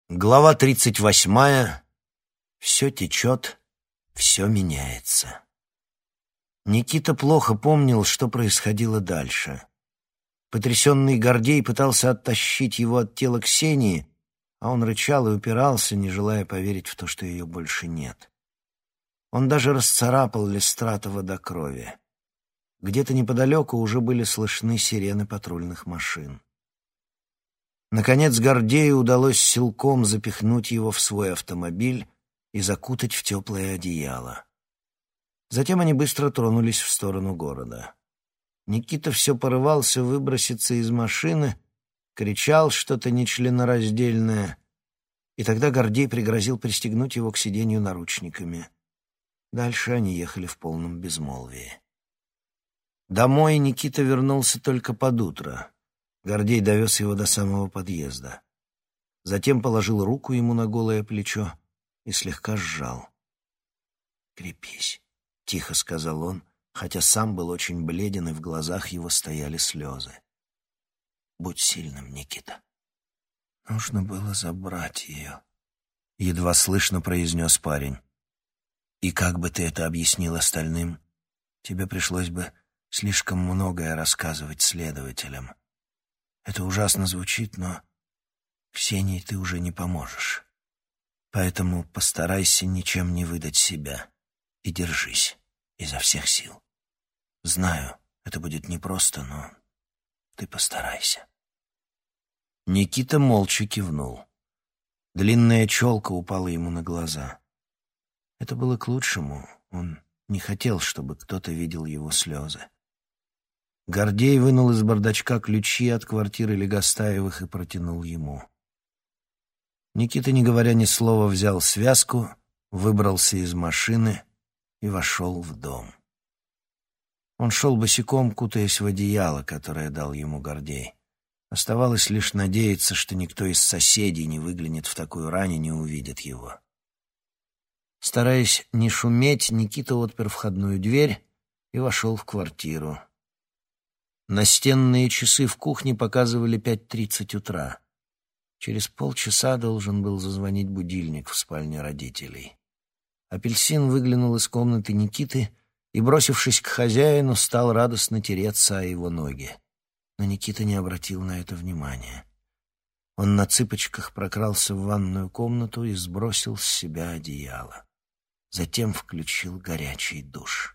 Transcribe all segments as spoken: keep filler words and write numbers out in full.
Глава тридцать восьмая. Все течет, все меняется. Никита плохо помнил, что происходило дальше. Потрясенный Гордей пытался оттащить его от тела Ксении, а он рычал и упирался, не желая поверить в то, что ее больше нет. Он даже расцарапал Листратова до крови. Где-то неподалеку уже были слышны сирены патрульных машин. Наконец Гордею удалось силком запихнуть его в свой автомобиль и закутать в теплое одеяло. Затем они быстро тронулись в сторону города. Никита все порывался выброситься из машины, кричал что-то нечленораздельное, и тогда Гордей пригрозил пристегнуть его к сиденью наручниками. Дальше они ехали в полном безмолвии. Домой Никита вернулся только под утро. Гордей довез его до самого подъезда. Затем положил руку ему на голое плечо и слегка сжал. «Крепись», — тихо сказал он, хотя сам был очень бледен, и в глазах его стояли слезы. «Будь сильным, Никита». «Нужно было забрать ее», — едва слышно произнес парень. «И как бы ты это объяснил остальным? Тебе пришлось бы слишком многое рассказывать следователям. Это ужасно звучит, но Ксении ты уже не поможешь. Поэтому постарайся ничем не выдать себя и держись изо всех сил. Знаю, это будет непросто, но ты постарайся». Никита молча кивнул. Длинная челка упала ему на глаза. Это было к лучшему. Он не хотел, чтобы кто-то видел его слезы. Гордей вынул из бардачка ключи от квартиры Легостаевых и протянул ему. Никита, не говоря ни слова, взял связку, выбрался из машины и вошел в дом. Он шел босиком, кутаясь в одеяло, которое дал ему Гордей. Оставалось лишь надеяться, что никто из соседей не выглянет в такую рань и не увидит его. Стараясь не шуметь, Никита отпер входную дверь и вошел в квартиру. Настенные часы в кухне показывали пять тридцать утра. Через полчаса должен был зазвонить будильник в спальне родителей. Апельсин выглянул из комнаты Никиты и, бросившись к хозяину, стал радостно тереться о его ноги. Но Никита не обратил на это внимания. Он на цыпочках прокрался в ванную комнату и сбросил с себя одеяло. Затем включил горячий душ.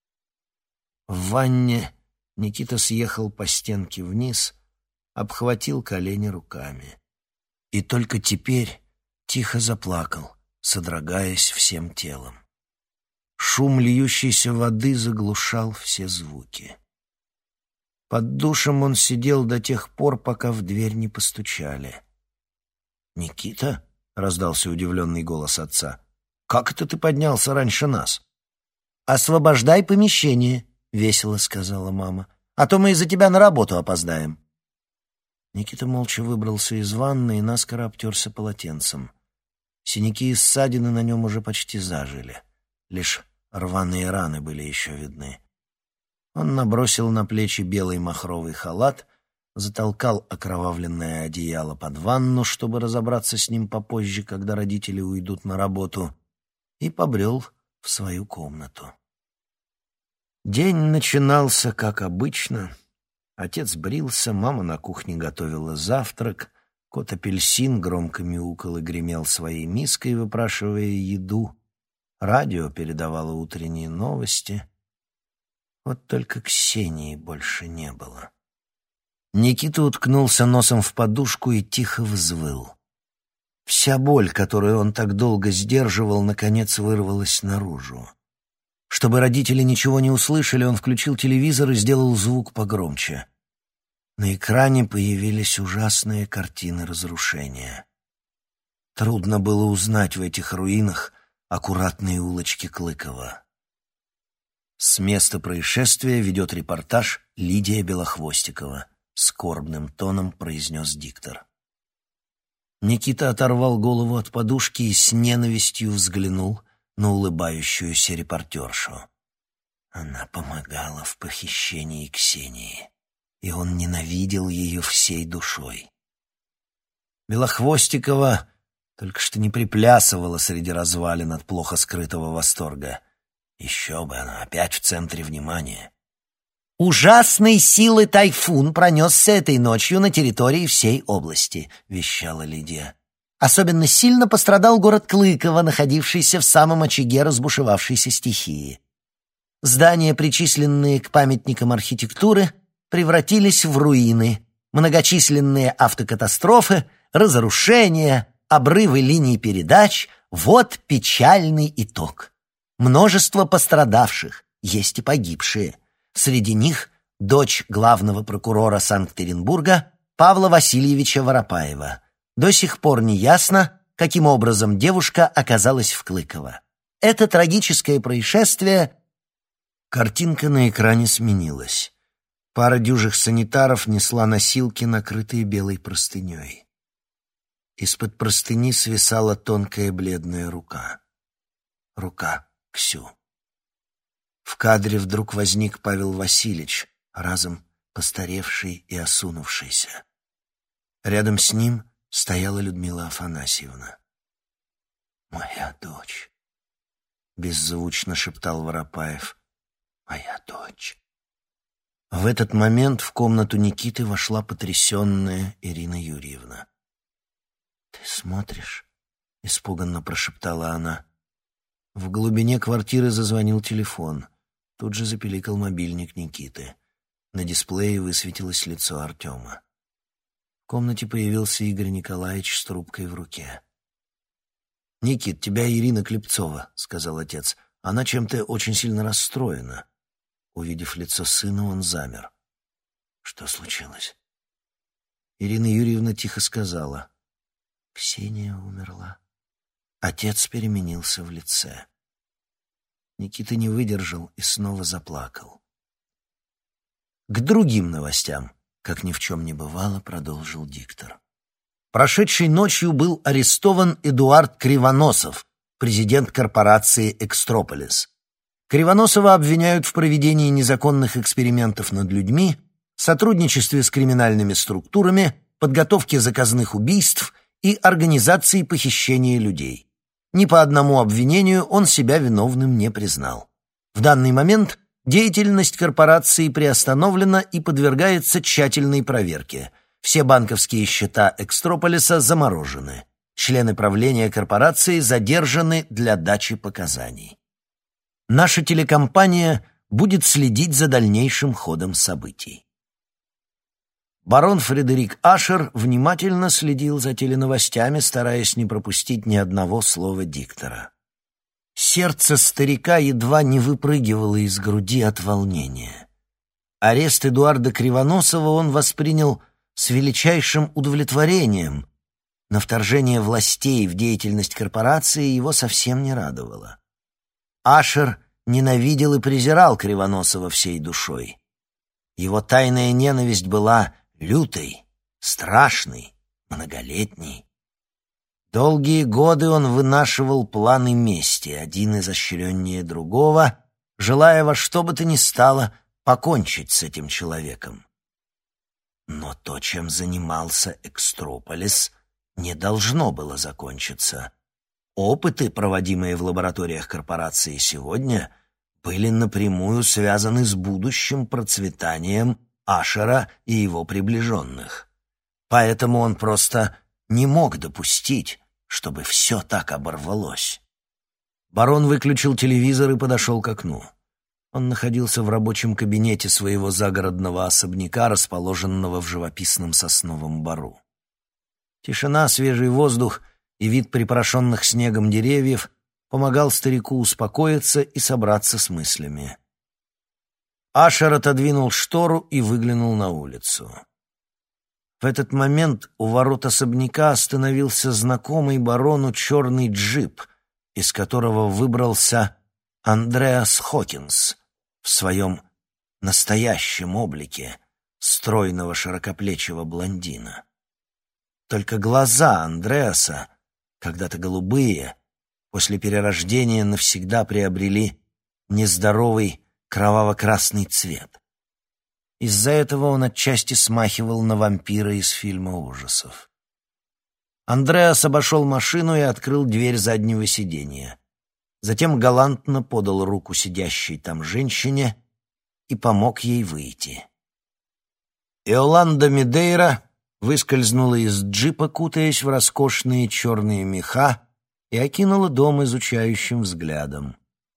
В ванне Никита съехал по стенке вниз, обхватил колени руками. И только теперь тихо заплакал, содрогаясь всем телом. Шум льющейся воды заглушал все звуки. Под душем он сидел до тех пор, пока в дверь не постучали. «Никита?» — раздался удивленный голос отца. «Как это ты поднялся раньше нас?» «Освобождай помещение», — весело сказала мама. «А то мы из-за тебя на работу опоздаем». Никита молча выбрался из ванны и наскоро обтерся полотенцем. Синяки и ссадины на нем уже почти зажили. Лишь рваные раны были еще видны. Он набросил на плечи белый махровый халат, затолкал окровавленное одеяло под ванну, чтобы разобраться с ним попозже, когда родители уйдут на работу, и побрел в свою комнату. День начинался, как обычно. Отец брился, мама на кухне готовила завтрак, кот Апельсин громко мяукал и гремел своей миской, выпрашивая еду. Радио передавало утренние новости. Вот только Ксении больше не было. Никита уткнулся носом в подушку и тихо взвыл. Вся боль, которую он так долго сдерживал, наконец вырвалась наружу. Чтобы родители ничего не услышали, он включил телевизор и сделал звук погромче. На экране появились ужасные картины разрушения. Трудно было узнать в этих руинах аккуратные улочки Клыкова. С места происшествия ведет репортаж Лидия Белохвостикова. Скорбным тоном произнес диктор. Никита оторвал голову от подушки и с ненавистью взглянул на улыбающуюся репортершу. Она помогала в похищении Ксении, и он ненавидел ее всей душой. Белохвостикова Только что не приплясывала среди развалин от плохо скрытого восторга. Еще бы, она опять в центре внимания. «Ужасной силы тайфун пронесся этой ночью на территории всей области», — вещала Лидия. «Особенно сильно пострадал город Клыково, находившийся в самом очаге разбушевавшейся стихии. Здания, причисленные к памятникам архитектуры, превратились в руины. Многочисленные автокатастрофы, разрушения, обрывы линий передач — вот печальный итог. Множество пострадавших, есть и погибшие. Среди них дочь главного прокурора Санкт-Петербурга Павла Васильевича Воропаева. До сих пор не ясно, каким образом девушка оказалась в Клыково. Это трагическое происшествие...» Картинка на экране сменилась. Пара дюжих санитаров несла носилки, накрытые белой простыней. Из-под простыни свисала тонкая бледная рука. Рука Ксю. В кадре вдруг возник Павел Васильевич, разом постаревший и осунувшийся. Рядом с ним стояла Людмила Афанасьевна. «Моя дочь», — беззвучно шептал Воропаев. «Моя дочь». В этот момент в комнату Никиты вошла потрясенная Ирина Юрьевна. «Ты смотришь?» — испуганно прошептала она. В глубине квартиры зазвонил телефон. Тут же запиликал мобильник Никиты. На дисплее высветилось лицо Артема. В комнате появился Игорь Николаевич с трубкой в руке. «Никит, тебя Ирина Клепцова», — сказал отец. «Она чем-то очень сильно расстроена». Увидев лицо сына, он замер. «Что случилось?» Ирина Юрьевна тихо сказала. «Ксения умерла». Отец переменился в лице. Никита не выдержал и снова заплакал. К другим новостям, как ни в чем не бывало, продолжил диктор. Прошедшей ночью был арестован Эдуард Кривоносов, президент корпорации «Экстрополис». Кривоносова обвиняют в проведении незаконных экспериментов над людьми, сотрудничестве с криминальными структурами, подготовке заказных убийств и организации похищения людей. Ни по одному обвинению он себя виновным не признал. В данный момент деятельность корпорации приостановлена и подвергается тщательной проверке. Все банковские счета Экстрополиса заморожены. Члены правления корпорации задержаны для дачи показаний. Наша телекомпания будет следить за дальнейшим ходом событий. Барон Фредерик Ашер внимательно следил за теленовостями, стараясь не пропустить ни одного слова диктора. Сердце старика едва не выпрыгивало из груди от волнения. Арест Эдуарда Кривоносова он воспринял с величайшим удовлетворением, но вторжение властей в деятельность корпорации его совсем не радовало. Ашер ненавидел и презирал Кривоносова всей душой. Его тайная ненависть была лютой, страшной, многолетней. Долгие годы он вынашивал планы мести, один изощреннее другого, желая во что бы то ни стало покончить с этим человеком. Но то, чем занимался Экстрополис, не должно было закончиться. Опыты, проводимые в лабораториях корпорации сегодня, были напрямую связаны с будущим процветанием Ашера и его приближенных. Поэтому он просто не мог допустить, чтобы все так оборвалось. Барон выключил телевизор и подошел к окну. Он находился в рабочем кабинете своего загородного особняка, расположенного в живописном сосновом бору. Тишина, свежий воздух и вид припорошенных снегом деревьев помогал старику успокоиться и собраться с мыслями. Ашер отодвинул штору и выглянул на улицу. В этот момент у ворот особняка остановился знакомый барону черный джип, из которого выбрался Андреас Хокинс в своем настоящем облике стройного широкоплечего блондина. Только глаза Андреаса, когда-то голубые, после перерождения навсегда приобрели нездоровый кроваво-красный цвет. Из-за этого он отчасти смахивал на вампира из фильма ужасов. Андреас обошел машину и открыл дверь заднего сиденья. Затем галантно подал руку сидящей там женщине и помог ей выйти. Иоланда Медейра выскользнула из джипа, кутаясь в роскошные черные меха, и окинула дом изучающим взглядом.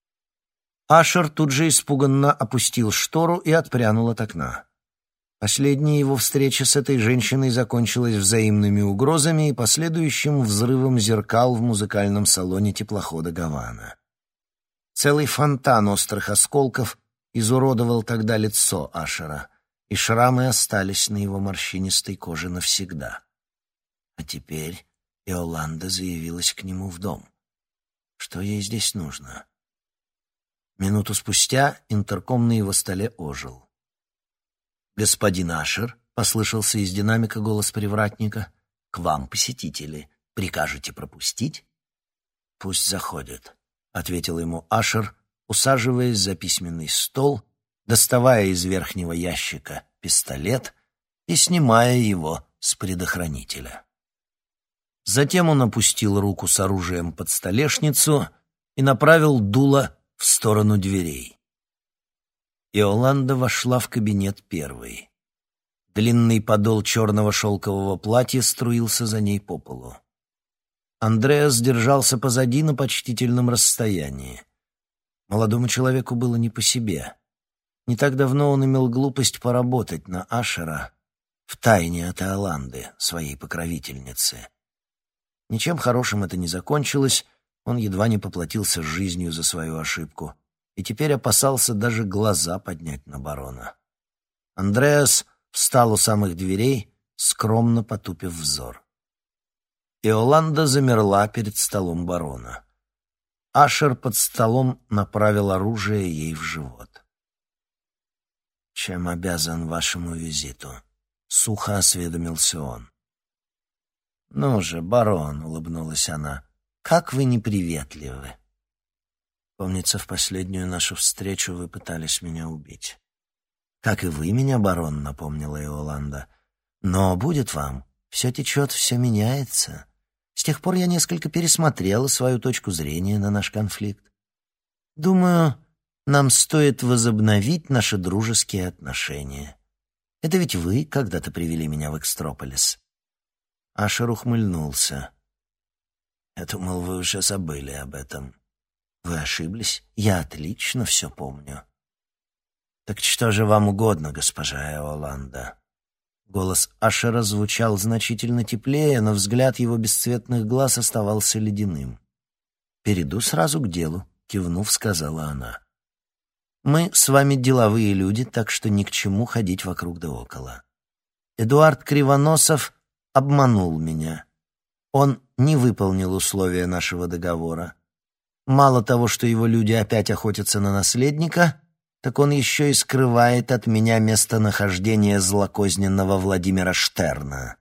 Ашер тут же испуганно опустил штору и отпрянул от окна. Последняя его встреча с этой женщиной закончилась взаимными угрозами и последующим взрывом зеркал в музыкальном салоне теплохода «Гавана». Целый фонтан острых осколков изуродовал тогда лицо Ашера, и шрамы остались на его морщинистой коже навсегда. А теперь Иоланда заявилась к нему в дом. Что ей здесь нужно? Минуту спустя интерком на его столе ожил. «Господин Ашер», — послышался из динамика голос привратника, — «к вам посетители. Прикажете пропустить?» «Пусть заходят», — ответил ему Ашер, усаживаясь за письменный стол, доставая из верхнего ящика пистолет и снимая его с предохранителя. Затем он опустил руку с оружием под столешницу и направил дуло в сторону дверей. Иоланда вошла в кабинет первой. Длинный подол черного шелкового платья струился за ней по полу. Андреас держался позади на почтительном расстоянии. Молодому человеку было не по себе. Не так давно он имел глупость поработать на Ашера втайне от Иоланды, своей покровительницы. Ничем хорошим это не закончилось, он едва не поплатился жизнью за свою ошибку и теперь опасался даже глаза поднять на барона. Андреас встал у самых дверей, скромно потупив взор. Иоланда замерла перед столом барона. Ашер под столом направил оружие ей в живот. «Чем обязан вашему визиту?» — сухо осведомился он. «Ну же, барон», — улыбнулась она, — «как вы неприветливы». «Помнится, в последнюю нашу встречу вы пытались меня убить». «Как и вы меня, барон», — напомнила Иоланда. «Но будет вам. Все течет, все меняется. С тех пор я несколько пересмотрела свою точку зрения на наш конфликт. Думаю, нам стоит возобновить наши дружеские отношения. Это ведь вы когда-то привели меня в Экстрополис». Ашер ухмыльнулся. «Я думал, вы уже забыли об этом». «Вы ошиблись. Я отлично все помню». «Так что же вам угодно, госпожа Иоланда?» Голос Ашера звучал значительно теплее, но взгляд его бесцветных глаз оставался ледяным. «Перейду сразу к делу», — кивнув, сказала она. «Мы с вами деловые люди, так что ни к чему ходить вокруг да около. Эдуард Кривоносов обманул меня. Он не выполнил условия нашего договора. Мало того, что его люди опять охотятся на наследника, так он еще и скрывает от меня местонахождение злокозненного Владимира Штерна».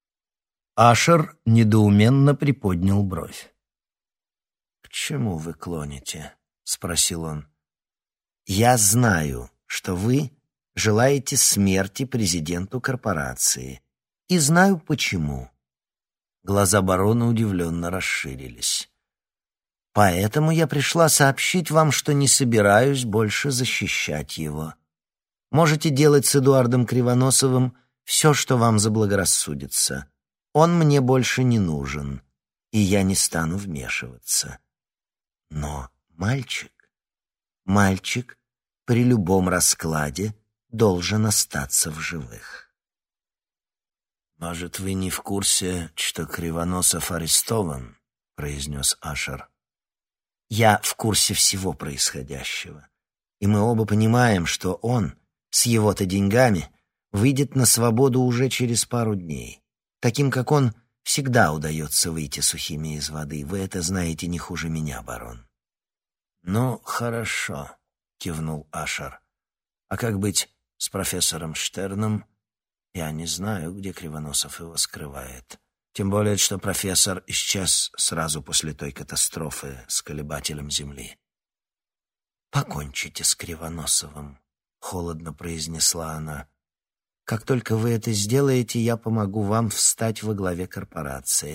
Ашер недоуменно приподнял бровь. «К чему вы клоните?» — спросил он. «Я знаю, что вы желаете смерти президенту корпорации, и знаю почему». Глаза барона удивленно расширились. «Поэтому я пришла сообщить вам, что не собираюсь больше защищать его. Можете делать с Эдуардом Кривоносовым все, что вам заблагорассудится. Он мне больше не нужен, и я не стану вмешиваться. Но мальчик, мальчик при любом раскладе должен остаться в живых». «Может, вы не в курсе, что Кривоносов арестован?» — произнес Ашер. «Я в курсе всего происходящего, и мы оба понимаем, что он с его-то деньгами выйдет на свободу уже через пару дней. Таким, как он, всегда удается выйти сухими из воды. Вы это знаете не хуже меня, барон». «Ну, хорошо», — кивнул Ашер. «А как быть с профессором Штерном? Я не знаю, где Кривоносов его скрывает. Тем более, что профессор исчез сразу после той катастрофы с колебателем Земли». «Покончите с Кривоносовым», — холодно произнесла она. «Как только вы это сделаете, я помогу вам встать во главе корпорации,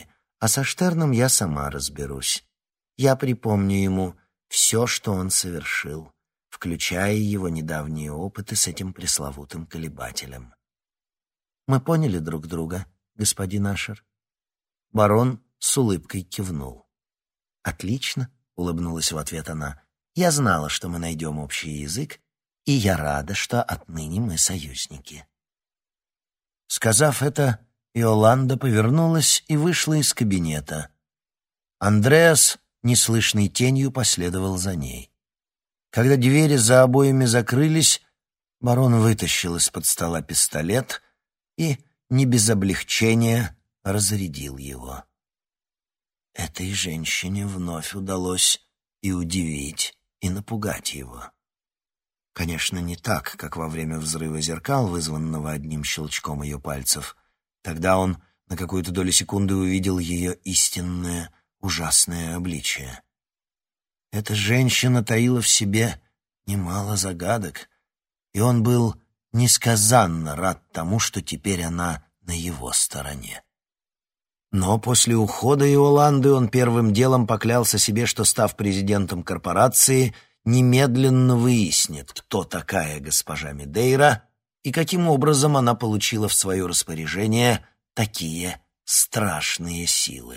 А со Штерном я сама разберусь. Я припомню ему все, что он совершил, включая его недавние опыты с этим пресловутым колебателем. Мы поняли друг друга, господин Ашер?» Барон с улыбкой кивнул. «Отлично», — улыбнулась в ответ она. «Я знала, что мы найдем общий язык, и я рада, что отныне мы союзники». Сказав это, Иоланда повернулась и вышла из кабинета. Андреас, неслышной тенью, последовал за ней. Когда двери за обоями закрылись, барон вытащил из-под стола пистолет и, не без облегчения, разрядил его. Этой женщине вновь удалось и удивить, и напугать его. Конечно, не так, как во время взрыва зеркал, вызванного одним щелчком ее пальцев. Тогда он на какую-то долю секунды увидел ее истинное, ужасное обличие. Эта женщина таила в себе немало загадок, и он был несказанно рад тому, что теперь она на его стороне. Но после ухода Иоланды он первым делом поклялся себе, что, став президентом корпорации, немедленно выяснит, кто такая госпожа Медейра и каким образом она получила в свое распоряжение такие страшные силы.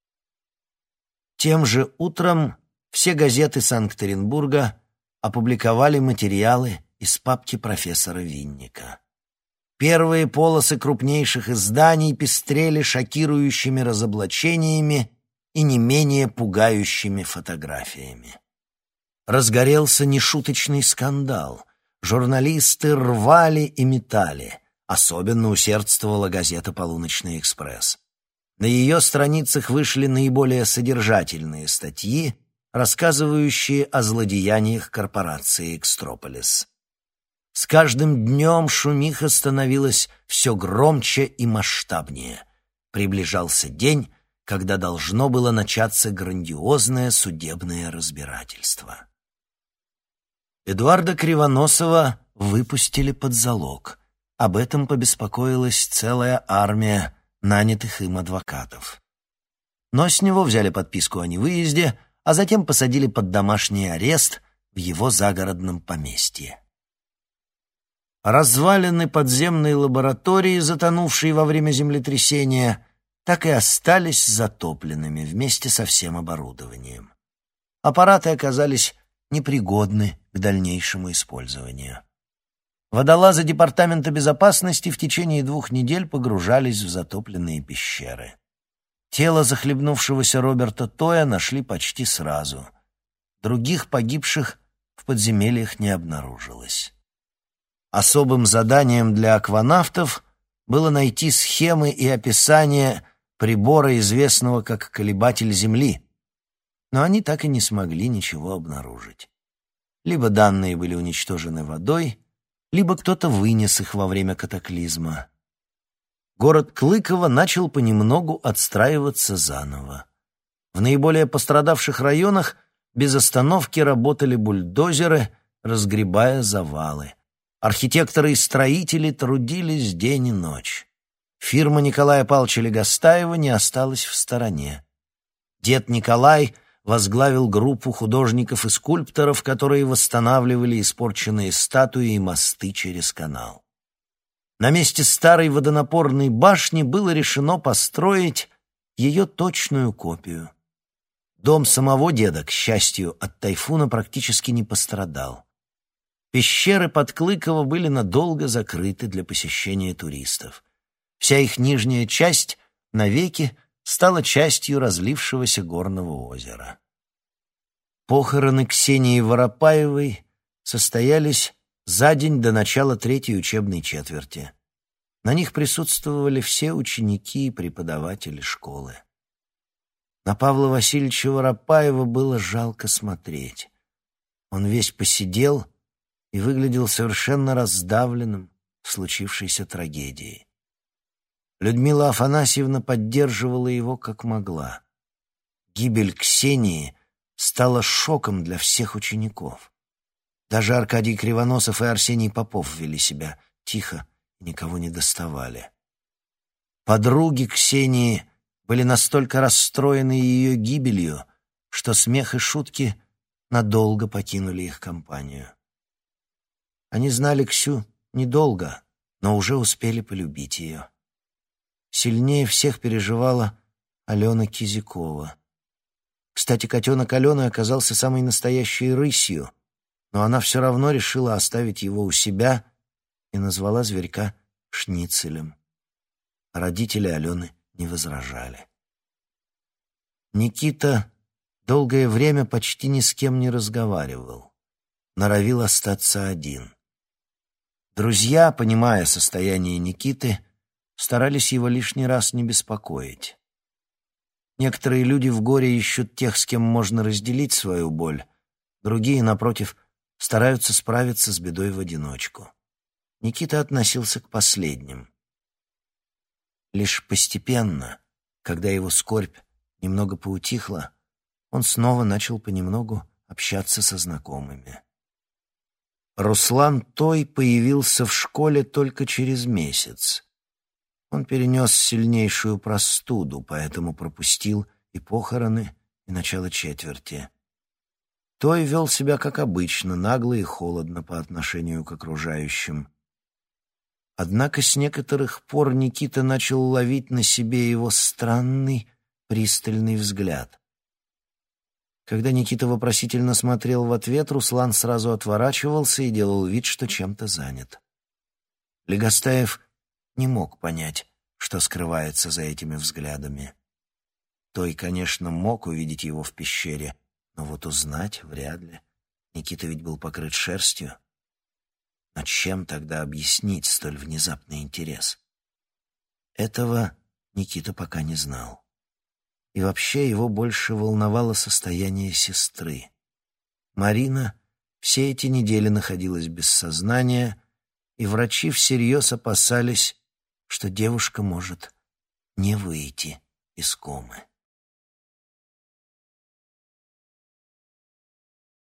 Тем же утром все газеты Санкт-Петербурга опубликовали материалы из папки профессора Винника. Первые полосы крупнейших изданий пестрели шокирующими разоблачениями и не менее пугающими фотографиями. Разгорелся нешуточный скандал. Журналисты рвали и метали. Особенно усердствовала газета «Полуночный экспресс». На ее страницах вышли наиболее содержательные статьи, рассказывающие о злодеяниях корпорации «Экстрополис». С каждым днем шумиха становилась все громче и масштабнее. Приближался день, когда должно было начаться грандиозное судебное разбирательство. Эдуарда Кривоносова выпустили под залог. Об этом побеспокоилась целая армия нанятых им адвокатов. Но с него взяли подписку о невыезде, а затем посадили под домашний арест в его загородном поместье. Развалины подземной лаборатории, затонувшей во время землетрясения, так и остались затопленными вместе со всем оборудованием. Аппараты оказались непригодны к дальнейшему использованию. Водолазы Департамента безопасности в течение двух недель погружались в затопленные пещеры. Тело захлебнувшегося Роберта Тоя нашли почти сразу. Других погибших в подземельях не обнаружилось. Особым заданием для акванавтов было найти схемы и описание прибора, известного как колебатель Земли, но они так и не смогли ничего обнаружить. Либо данные были уничтожены водой, либо кто-то вынес их во время катаклизма. Город Клыково начал понемногу отстраиваться заново. В наиболее пострадавших районах без остановки работали бульдозеры, разгребая завалы. Архитекторы и строители трудились день и ночь. Фирма Николая Павловича Легостаева не осталась в стороне. Дед Николай возглавил группу художников и скульпторов, которые восстанавливали испорченные статуи и мосты через канал. На месте старой водонапорной башни было решено построить ее точную копию. Дом самого деда, к счастью, от тайфуна практически не пострадал. Пещеры под Клыково были надолго закрыты для посещения туристов. Вся их нижняя часть навеки стала частью разлившегося горного озера. Похороны Ксении Воропаевой состоялись за день до начала третьей учебной четверти. На них присутствовали все ученики и преподаватели школы. На Павла Васильевича Воропаева было жалко смотреть. Он весь посидел и выглядел совершенно раздавленным случившейся трагедией. Людмила Афанасьевна поддерживала его как могла. Гибель Ксении стала шоком для всех учеников. Даже Аркадий Кривоносов и Арсений Попов вели себя тихо, никого не доставали. Подруги Ксении были настолько расстроены ее гибелью, что смех и шутки надолго покинули их компанию. Они знали Ксю недолго, но уже успели полюбить ее. Сильнее всех переживала Алена Кизякова. Кстати, котенок Алены оказался самой настоящей рысью, но она все равно решила оставить его у себя и назвала зверька Шницелем. Родители Алены не возражали. Никита долгое время почти ни с кем не разговаривал, норовил остаться один. Друзья, понимая состояние Никиты, старались его лишний раз не беспокоить. Некоторые люди в горе ищут тех, с кем можно разделить свою боль, другие, напротив, стараются справиться с бедой в одиночку. Никита относился к последним. Лишь постепенно, когда его скорбь немного поутихла, он снова начал понемногу общаться со знакомыми. Руслан Той появился в школе только через месяц. Он перенес сильнейшую простуду, поэтому пропустил и похороны, и начало четверти. Той вел себя как обычно, нагло и холодно по отношению к окружающим. Однако с некоторых пор Никита начал ловить на себе его странный, пристальный взгляд. Когда Никита вопросительно смотрел в ответ, Руслан сразу отворачивался и делал вид, что чем-то занят. Легостаев не мог понять, что скрывается за этими взглядами. Той, конечно, мог увидеть его в пещере, но вот узнать вряд ли. Никита ведь был покрыт шерстью. Но чем тогда объяснить столь внезапный интерес? Этого Никита пока не знал. И вообще его больше волновало состояние сестры. Марина все эти недели находилась без сознания, и врачи всерьез опасались, что девушка может не выйти из комы.